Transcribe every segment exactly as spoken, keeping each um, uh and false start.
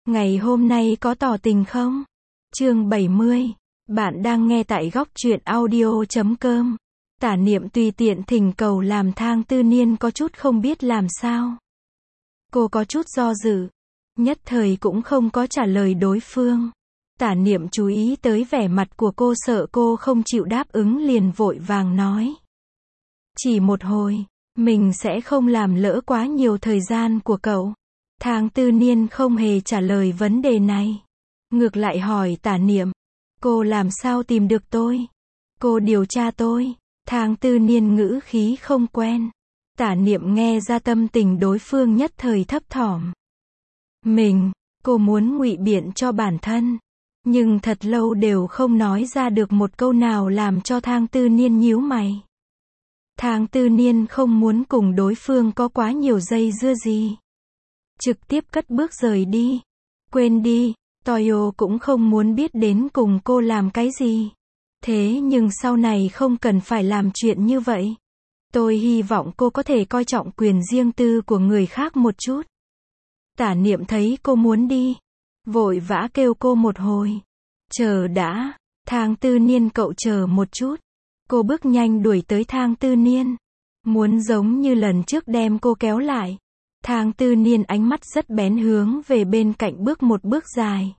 Ngày hôm nay có tỏ tình không? Chương bảy mươi. Bạn đang nghe tại góc truyện audio chấm com. Tả Niệm tùy tiện thỉnh cầu làm Thang Tư Niên có chút không biết làm sao. Cô có chút do dự, nhất thời cũng không có trả lời đối phương. Tả Niệm chú ý tới vẻ mặt của cô, sợ cô không chịu đáp ứng liền vội vàng nói. Chỉ một hồi, mình sẽ không làm lỡ quá nhiều thời gian của cậu. Thang Tư Niên không hề trả lời vấn đề này. Ngược lại hỏi Tả Niệm, cô làm sao tìm được tôi? Cô điều tra tôi. Thang Tư Niên ngữ khí không quen. Tả Niệm nghe ra tâm tình đối phương nhất thời thấp thỏm. Mình, cô muốn ngụy biện cho bản thân. Nhưng thật lâu đều không nói ra được một câu nào làm cho Thang Tư Niên nhíu mày. Thang Tư Niên không muốn cùng đối phương có quá nhiều dây dưa gì. Trực tiếp cất bước rời đi. Quên đi, Toyo cũng không muốn biết đến cùng cô làm cái gì. Thế nhưng sau này không cần phải làm chuyện như vậy. Tôi hy vọng cô có thể coi trọng quyền riêng tư của người khác một chút. Tả Niệm thấy cô muốn đi, vội vã kêu cô một hồi. Chờ đã, Thang Tư Niên cậu chờ một chút. Cô bước nhanh đuổi tới Thang Tư Niên. Muốn giống như lần trước đem cô kéo lại. Thang Tư Niên ánh mắt rất bén hướng về bên cạnh bước một bước dài.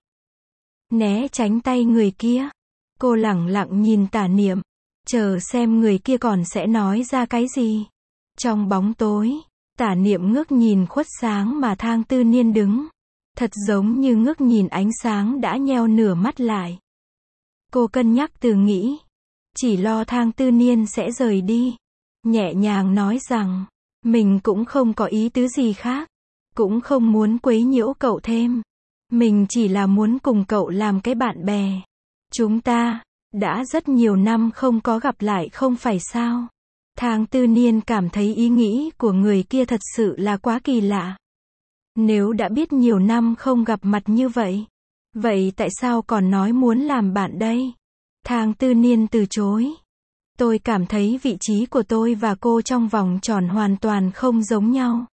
Né tránh tay người kia. Cô lẳng lặng nhìn Tả Niệm. Chờ xem người kia còn sẽ nói ra cái gì. Trong bóng tối, Tả Niệm ngước nhìn khuất sáng mà Thang Tư Niên đứng. Thật giống như ngước nhìn ánh sáng đã nheo nửa mắt lại. Cô cân nhắc từ nghĩ. Chỉ lo Thang Tư Niên sẽ rời đi. Nhẹ nhàng nói rằng, mình cũng không có ý tứ gì khác. Cũng không muốn quấy nhiễu cậu thêm. Mình chỉ là muốn cùng cậu làm cái bạn bè. Chúng ta, đã rất nhiều năm không có gặp lại không phải sao. Thang Tư Niên cảm thấy ý nghĩ của người kia thật sự là quá kỳ lạ. Nếu đã biết nhiều năm không gặp mặt như vậy, vậy tại sao còn nói muốn làm bạn đây? Thang Tư Niên từ chối. Tôi cảm thấy vị trí của tôi và cô trong vòng tròn hoàn toàn không giống nhau.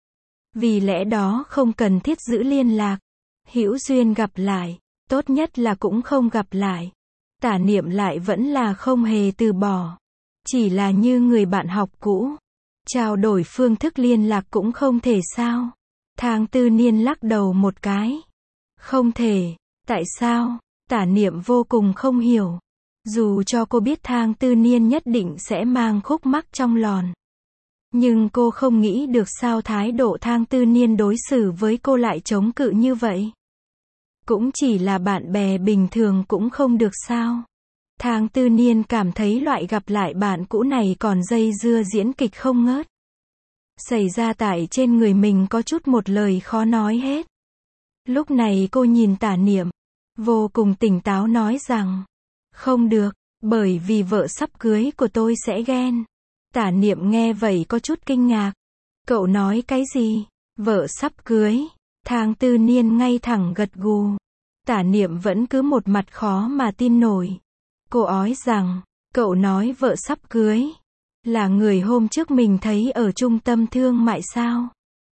Vì lẽ đó không cần thiết giữ liên lạc. Hữu duyên gặp lại, tốt nhất là cũng không gặp lại. Tả Niệm lại vẫn là không hề từ bỏ. Chỉ là như người bạn học cũ. Trao đổi phương thức liên lạc cũng không thể sao? Thang Tư Niên lắc đầu một cái. Không thể. Tại sao? Tả Niệm vô cùng không hiểu. Dù cho cô biết Thang Tư Niên nhất định sẽ mang khúc mắc trong lòn. Nhưng cô không nghĩ được sao thái độ Thang Tư Niên đối xử với cô lại chống cự như vậy. Cũng chỉ là bạn bè bình thường cũng không được sao. Thang Tư Niên cảm thấy loại gặp lại bạn cũ này còn dây dưa diễn kịch không ngớt. Xảy ra tại trên người mình có chút một lời khó nói hết. Lúc này cô nhìn Tả Niệm, vô cùng tỉnh táo nói rằng, không được, bởi vì vợ sắp cưới của tôi sẽ ghen. Tả Niệm nghe vậy có chút kinh ngạc. Cậu nói cái gì? Vợ sắp cưới? Thang Tư Niên ngay thẳng gật gù. Tả Niệm vẫn cứ một mặt khó mà tin nổi. Cô ói rằng, cậu nói vợ sắp cưới? Là người hôm trước mình thấy ở trung tâm thương mại sao?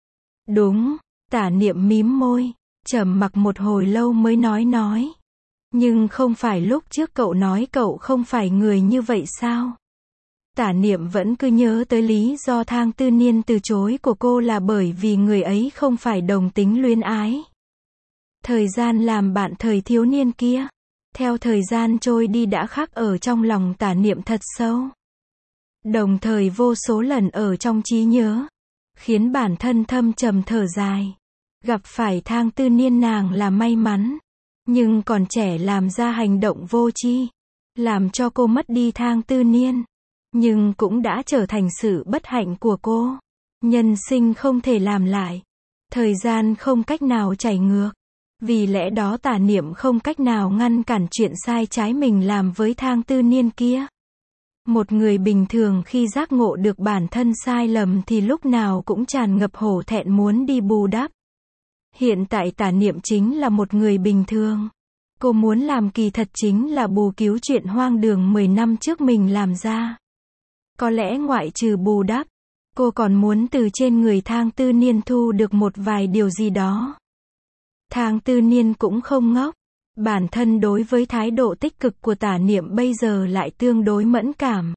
Đúng. Tả Niệm mím môi, trầm mặc một hồi lâu mới nói nói. Nhưng không phải lúc trước cậu nói cậu không phải người như vậy sao? Tả Niệm vẫn cứ nhớ tới lý do Thang Tư Niên từ chối của cô là bởi vì người ấy không phải đồng tính luyến ái. Thời gian làm bạn thời thiếu niên kia, theo thời gian trôi đi đã khắc ở trong lòng Tả Niệm thật sâu. Đồng thời vô số lần ở trong trí nhớ, khiến bản thân thâm trầm thở dài. Gặp phải Thang Tư Niên nàng là may mắn, nhưng còn trẻ làm ra hành động vô tri, làm cho cô mất đi Thang Tư Niên. Nhưng cũng đã trở thành sự bất hạnh của cô. Nhân sinh không thể làm lại. Thời gian không cách nào chảy ngược. Vì lẽ đó Tả Niệm không cách nào ngăn cản chuyện sai trái mình làm với Thang Tư Niên kia. Một người bình thường khi giác ngộ được bản thân sai lầm thì lúc nào cũng tràn ngập hổ thẹn muốn đi bù đắp. Hiện tại Tả Niệm chính là một người bình thường. Cô muốn làm kỳ thật chính là bù cứu chuyện hoang đường mười năm trước mình làm ra. Có lẽ ngoại trừ bù đắp, cô còn muốn từ trên người Thang Tư Niên thu được một vài điều gì đó. Thang Tư Niên cũng không ngốc. Bản thân đối với thái độ tích cực của Tả Niệm bây giờ lại tương đối mẫn cảm.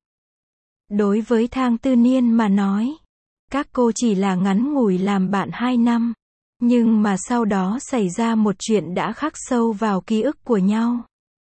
Đối với Thang Tư Niên mà nói, các cô chỉ là ngắn ngủi làm bạn hai năm. Nhưng mà sau đó xảy ra một chuyện đã khắc sâu vào ký ức của nhau.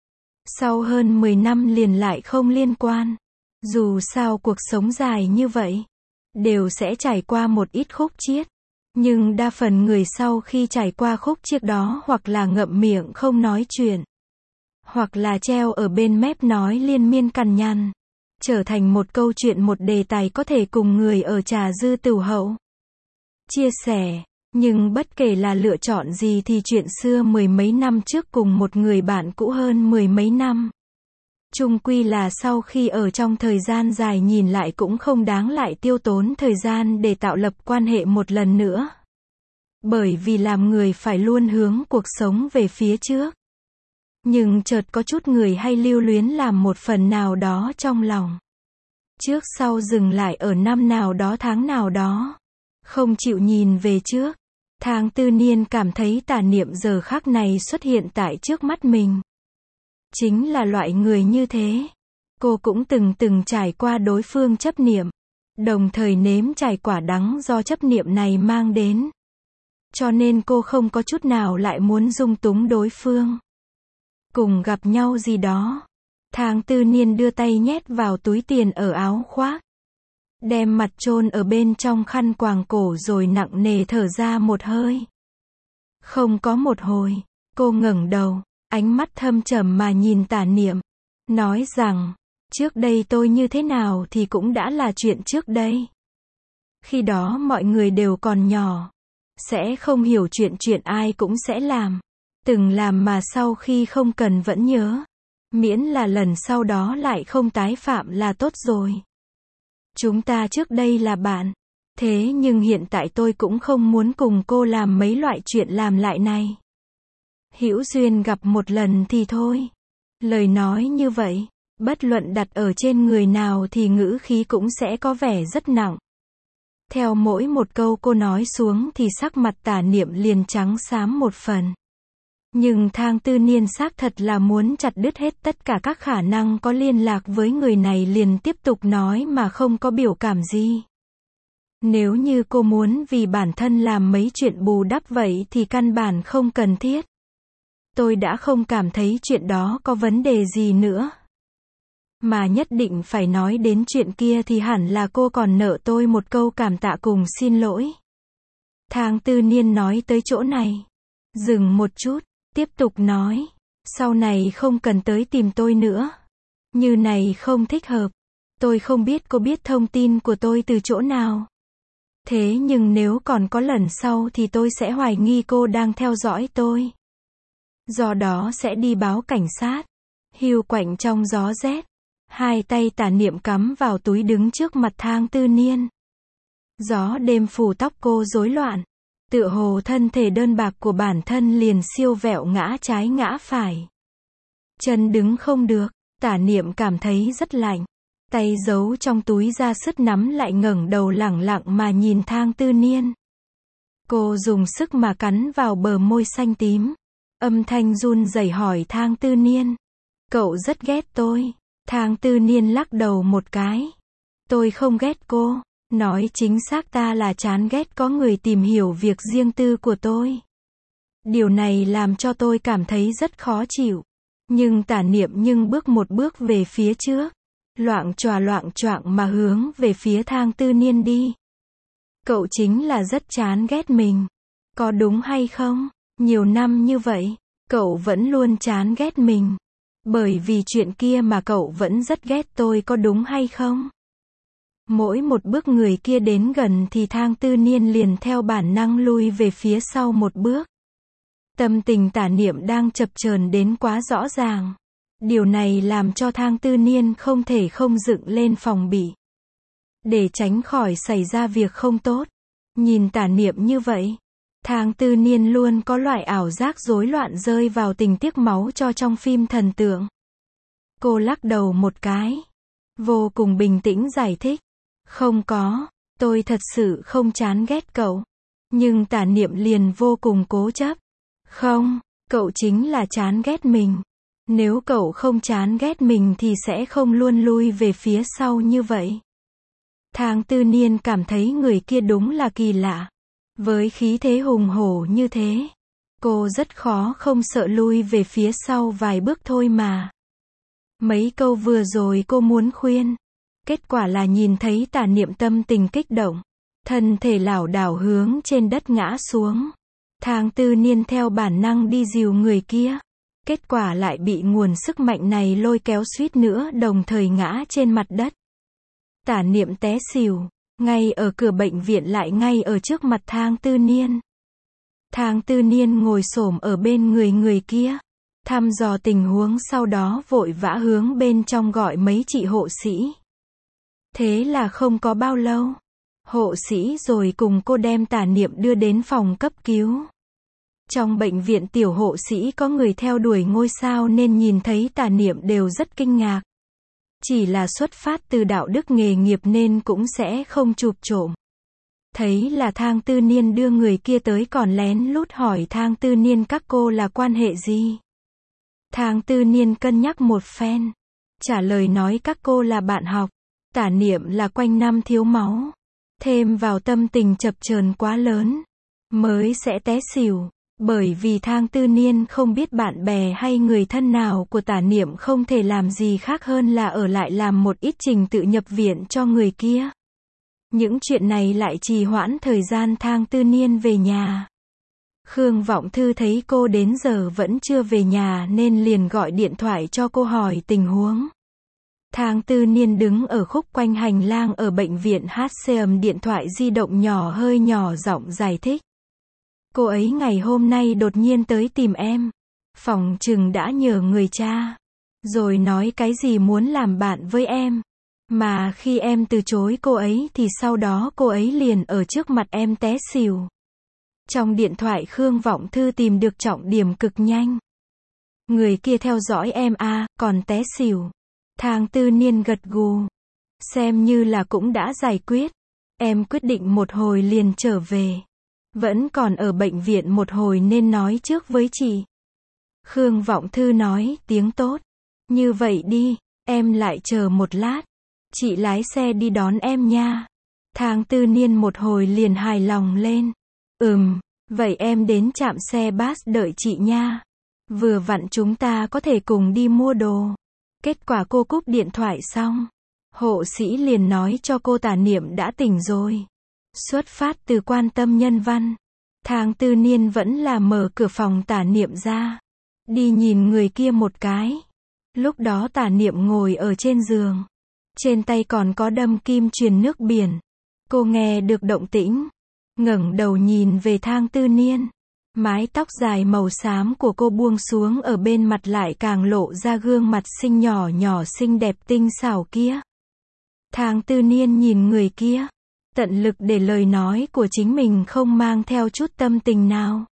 Sau hơn mười năm liền lại không liên quan. Dù sao cuộc sống dài như vậy, đều sẽ trải qua một ít khúc chiết. Nhưng đa phần người sau khi trải qua khúc chiết đó hoặc là ngậm miệng không nói chuyện, hoặc là treo ở bên mép nói liên miên cằn nhằn, trở thành một câu chuyện, một đề tài có thể cùng người ở trà dư tửu hậu chia sẻ. Nhưng bất kể là lựa chọn gì thì chuyện xưa mười mấy năm trước cùng một người bạn cũ hơn mười mấy năm, chung quy là sau khi ở trong thời gian dài nhìn lại cũng không đáng lại tiêu tốn thời gian để tạo lập quan hệ một lần nữa. Bởi vì làm người phải luôn hướng cuộc sống về phía trước. Nhưng chợt có chút người hay lưu luyến làm một phần nào đó trong lòng. Trước sau dừng lại ở năm nào đó tháng nào đó. Không chịu nhìn về trước. Thang Tư Niên cảm thấy Tả Niệm giờ khắc này xuất hiện tại trước mắt mình. Chính là loại người như thế. Cô cũng từng từng trải qua đối phương chấp niệm. Đồng thời nếm trải quả đắng do chấp niệm này mang đến. Cho nên cô không có chút nào lại muốn dung túng đối phương. Cùng gặp nhau gì đó. Thang Tư Niên đưa tay nhét vào túi tiền ở áo khoác. Đem mặt chôn ở bên trong khăn quàng cổ rồi nặng nề thở ra một hơi. Không có một hồi, cô ngẩng đầu, ánh mắt thâm trầm mà nhìn Tả Niệm. Nói rằng, trước đây tôi như thế nào thì cũng đã là chuyện trước đây. Khi đó mọi người đều còn nhỏ. Sẽ không hiểu chuyện chuyện ai cũng sẽ làm. Từng làm mà sau khi không cần vẫn nhớ. Miễn là lần sau đó lại không tái phạm là tốt rồi. Chúng ta trước đây là bạn. Thế nhưng hiện tại tôi cũng không muốn cùng cô làm mấy loại chuyện làm lại này. Hữu duyên gặp một lần thì thôi. Lời nói như vậy, bất luận đặt ở trên người nào thì ngữ khí cũng sẽ có vẻ rất nặng. Theo mỗi một câu cô nói xuống thì sắc mặt Tả Niệm liền trắng xám một phần. Nhưng Thang Tư Niên xác thật là muốn chặt đứt hết tất cả các khả năng có liên lạc với người này, liền tiếp tục nói mà không có biểu cảm gì. Nếu như cô muốn vì bản thân làm mấy chuyện bù đắp vậy thì căn bản không cần thiết. Tôi đã không cảm thấy chuyện đó có vấn đề gì nữa. Mà nhất định phải nói đến chuyện kia thì hẳn là cô còn nợ tôi một câu cảm tạ cùng xin lỗi. Thang Tư Niên nói tới chỗ này. Dừng một chút, tiếp tục nói. Sau này không cần tới tìm tôi nữa. Như này không thích hợp. Tôi không biết cô biết thông tin của tôi từ chỗ nào. Thế nhưng nếu còn có lần sau thì tôi sẽ hoài nghi cô đang theo dõi tôi. Do đó sẽ đi báo cảnh sát. Hiu quạnh trong gió rét. Hai tay Tả Niệm cắm vào túi đứng trước mặt Thang Tư Niên. Gió đêm phủ tóc cô rối loạn. Tựa hồ thân thể đơn bạc của bản thân liền siêu vẹo ngã trái ngã phải. Chân đứng không được, Tả Niệm cảm thấy rất lạnh. Tay giấu trong túi ra sứt nắm lại ngẩng đầu lẳng lặng mà nhìn Thang Tư Niên. Cô dùng sức mà cắn vào bờ môi xanh tím. Âm thanh run rẩy hỏi Thang Tư Niên. Cậu rất ghét tôi. Thang Tư Niên lắc đầu một cái. Tôi không ghét cô. Nói chính xác ta là chán ghét có người tìm hiểu việc riêng tư của tôi. Điều này làm cho tôi cảm thấy rất khó chịu. Nhưng Tả Niệm nhưng bước một bước về phía trước. Loạng choạng loạng choạng mà hướng về phía Thang Tư Niên đi. Cậu chính là rất chán ghét mình. Có đúng hay không? Nhiều năm như vậy, cậu vẫn luôn chán ghét mình. Bởi vì chuyện kia mà cậu vẫn rất ghét tôi, có đúng hay không? Mỗi một bước người kia đến gần thì Thang Tư Niên liền theo bản năng lui về phía sau một bước. Tâm tình Tả Niệm đang chập chờn đến quá rõ ràng. Điều này làm cho Thang Tư Niên không thể không dựng lên phòng bị. Để tránh khỏi xảy ra việc không tốt. Nhìn Tả Niệm như vậy, Thang Tư Niên luôn có loại ảo giác rối loạn rơi vào tình tiết máu cho trong phim thần tượng. Cô lắc đầu một cái. Vô cùng bình tĩnh giải thích. Không có, tôi thật sự không chán ghét cậu. Nhưng Tả Niệm liền vô cùng cố chấp. Không, cậu chính là chán ghét mình. Nếu cậu không chán ghét mình thì sẽ không luôn lui về phía sau như vậy. Thang Tư Niên cảm thấy người kia đúng là kỳ lạ. Với khí thế hùng hổ như thế, cô rất khó không sợ lui về phía sau vài bước thôi mà. Mấy câu vừa rồi cô muốn khuyên, kết quả là nhìn thấy Tả Niệm tâm tình kích động, thân thể lảo đảo hướng trên đất ngã xuống. Thang Tư Niên theo bản năng đi dìu người kia, kết quả lại bị nguồn sức mạnh này lôi kéo suýt nữa đồng thời ngã trên mặt đất. Tả Niệm té xỉu, ngay ở cửa bệnh viện lại ngay ở trước mặt Thang Tư Niên. Thang Tư Niên ngồi xổm ở bên người người kia, thăm dò tình huống sau đó vội vã hướng bên trong gọi mấy chị hộ sĩ. Thế là không có bao lâu, hộ sĩ rồi cùng cô đem Tả Niệm đưa đến phòng cấp cứu. Trong bệnh viện tiểu hộ sĩ có người theo đuổi ngôi sao nên nhìn thấy Tả Niệm đều rất kinh ngạc. Chỉ là xuất phát từ đạo đức nghề nghiệp nên cũng sẽ không chụp trộm. Thấy là Thang Tư Niên đưa người kia tới còn lén lút hỏi Thang Tư Niên các cô là quan hệ gì. Thang Tư Niên cân nhắc một phen, trả lời nói các cô là bạn học. Tả Niệm là quanh năm thiếu máu, thêm vào tâm tình chập chờn quá lớn, mới sẽ té xỉu. Bởi vì Thang Tư Niên không biết bạn bè hay người thân nào của Tả Niệm không thể làm gì khác hơn là ở lại làm một ít trình tự nhập viện cho người kia. Những chuyện này lại trì hoãn thời gian Thang Tư Niên về nhà. Khương Vọng Thư thấy cô đến giờ vẫn chưa về nhà nên liền gọi điện thoại cho cô hỏi tình huống. Thang Tư Niên đứng ở khúc quanh hành lang ở bệnh viện hát xê ầm điện thoại di động nhỏ hơi nhỏ giọng giải thích. Cô ấy ngày hôm nay đột nhiên tới tìm em. Phòng trừng đã nhờ người cha. Rồi nói cái gì muốn làm bạn với em. Mà khi em từ chối cô ấy thì sau đó cô ấy liền ở trước mặt em té xỉu. Trong điện thoại Khương Vọng Thư tìm được trọng điểm cực nhanh. Người kia theo dõi em à, còn té xỉu. Thang Tư Niên gật gù. Xem như là cũng đã giải quyết. Em quyết định một hồi liền trở về. Vẫn còn ở bệnh viện một hồi nên nói trước với chị. Khương Vọng Thư nói, tiếng tốt. Như vậy đi, em lại chờ một lát. Chị lái xe đi đón em nha. Thang Tư Niên một hồi liền hài lòng lên. Ừm, vậy em đến trạm xe bus đợi chị nha. Vừa vặn chúng ta có thể cùng đi mua đồ. Kết quả cô cúp điện thoại xong, hộ sĩ liền nói cho cô Tả Niệm đã tỉnh rồi. Xuất phát từ quan tâm nhân văn, Thang Tư Niên vẫn là mở cửa phòng Tả Niệm ra, đi nhìn người kia một cái. Lúc đó Tả Niệm ngồi ở trên giường, trên tay còn có đâm kim truyền nước biển. Cô nghe được động tĩnh, ngẩng đầu nhìn về Thang Tư Niên. Mái tóc dài màu xám của cô buông xuống ở bên mặt lại càng lộ ra gương mặt xinh nhỏ nhỏ xinh đẹp tinh xảo kia. Thang Tư Niên nhìn người kia, tận lực để lời nói của chính mình không mang theo chút tâm tình nào.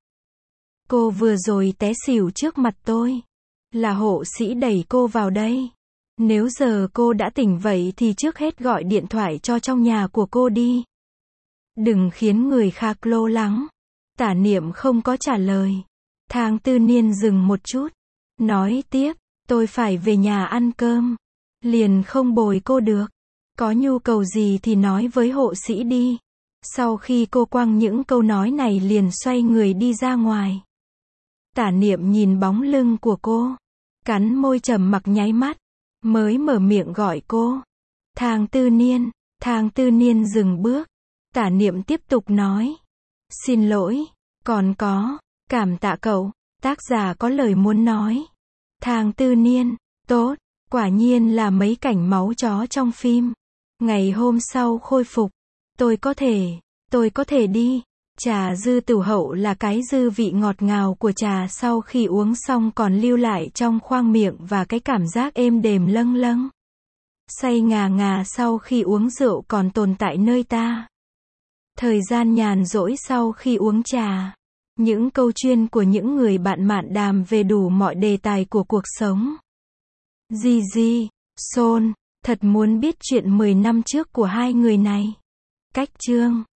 Cô vừa rồi té xỉu trước mặt tôi. Là hộ sĩ đẩy cô vào đây. Nếu giờ cô đã tỉnh vậy thì trước hết gọi điện thoại cho trong nhà của cô đi. Đừng khiến người khác lo lắng. Tả Niệm không có trả lời. Thang Tư Niên dừng một chút, nói tiếp, tôi phải về nhà ăn cơm. Liền không bồi cô được. Có nhu cầu gì thì nói với hộ sĩ đi. Sau khi cô quăng những câu nói này liền xoay người đi ra ngoài. Tả Niệm nhìn bóng lưng của cô, cắn môi trầm mặc nháy mắt, mới mở miệng gọi cô. Thang Tư Niên. Thang Tư Niên dừng bước. Tả Niệm tiếp tục nói. Xin lỗi, còn có, cảm tạ cậu, tác giả có lời muốn nói. Thang Tư Niên. Tốt, quả nhiên là mấy cảnh máu chó trong phim. Ngày hôm sau khôi phục. Tôi có thể, tôi có thể đi. Trà dư tử hậu là cái dư vị ngọt ngào của trà sau khi uống xong còn lưu lại trong khoang miệng và cái cảm giác êm đềm lâng lâng. Say ngà ngà sau khi uống rượu còn tồn tại nơi ta. Thời gian nhàn rỗi sau khi uống trà. Những câu chuyện của những người bạn mạn đàm về đủ mọi đề tài của cuộc sống. Gigi, Son, thật muốn biết chuyện mười năm trước của hai người này. Cách chương